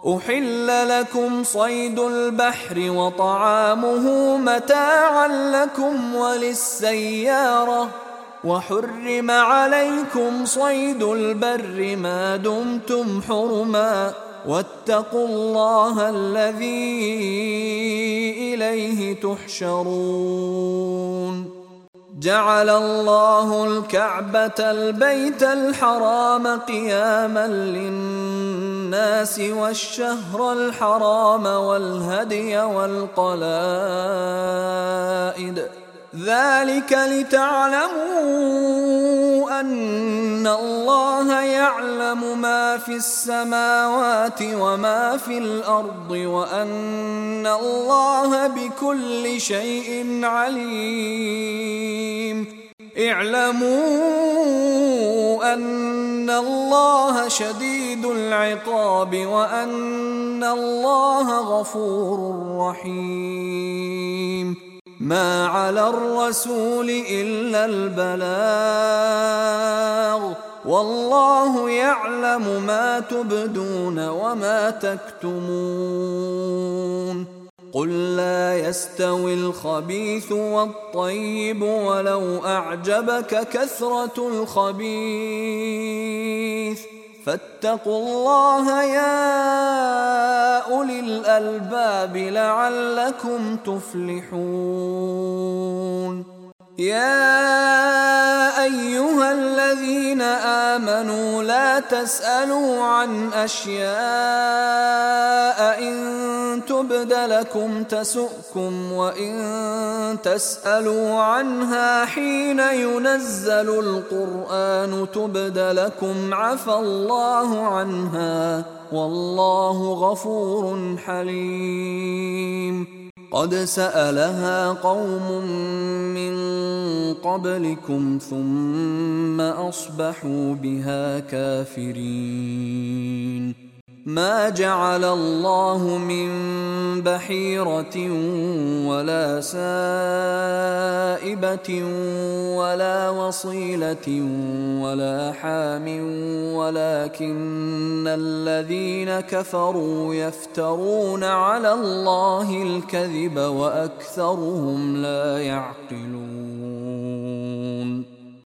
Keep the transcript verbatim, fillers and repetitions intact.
أحل لكم صيد البحر وطعامه متاعا لكم وللسيارة وحرم عليكم صيد البر ما دمتم حرما واتقوا الله الذي إليه تحشرون جعل الله الكعبة البيت الحرام قياما للناس والشهر الحرام والهدي والقلائد ذلك لتعلموا أن الله يعلم ما في السماوات وما في الأرض وأن الله بكل شيء عليم اعلموا أن الله شديد العقاب وأن الله غفور رحيم ما على الرسول إلا البلاغ والله يعلم ما تبدون وما تكتمون قل لا يستوي الخبيث والطيب ولو أعجبك كثرة الخبيث فاتقوا الله يا أولي الألباب لعلكم تفلحون يا أيها الذين آمنوا لا تسألوا عن أشياء إن تبد لكم تسؤكم وإن تسألوا عنها حين ينزل القرآن تبد لكم عفى الله عنها والله غفور حليم قد سألها قوم من قبلكم ثم أصبحوا بها كافرين ما جعل الله من بحيرة ولا سائبة ولا وصيلة ولا حام ولكن الذين كفروا يفترون على الله الكذب وأكثرهم لا يعقلون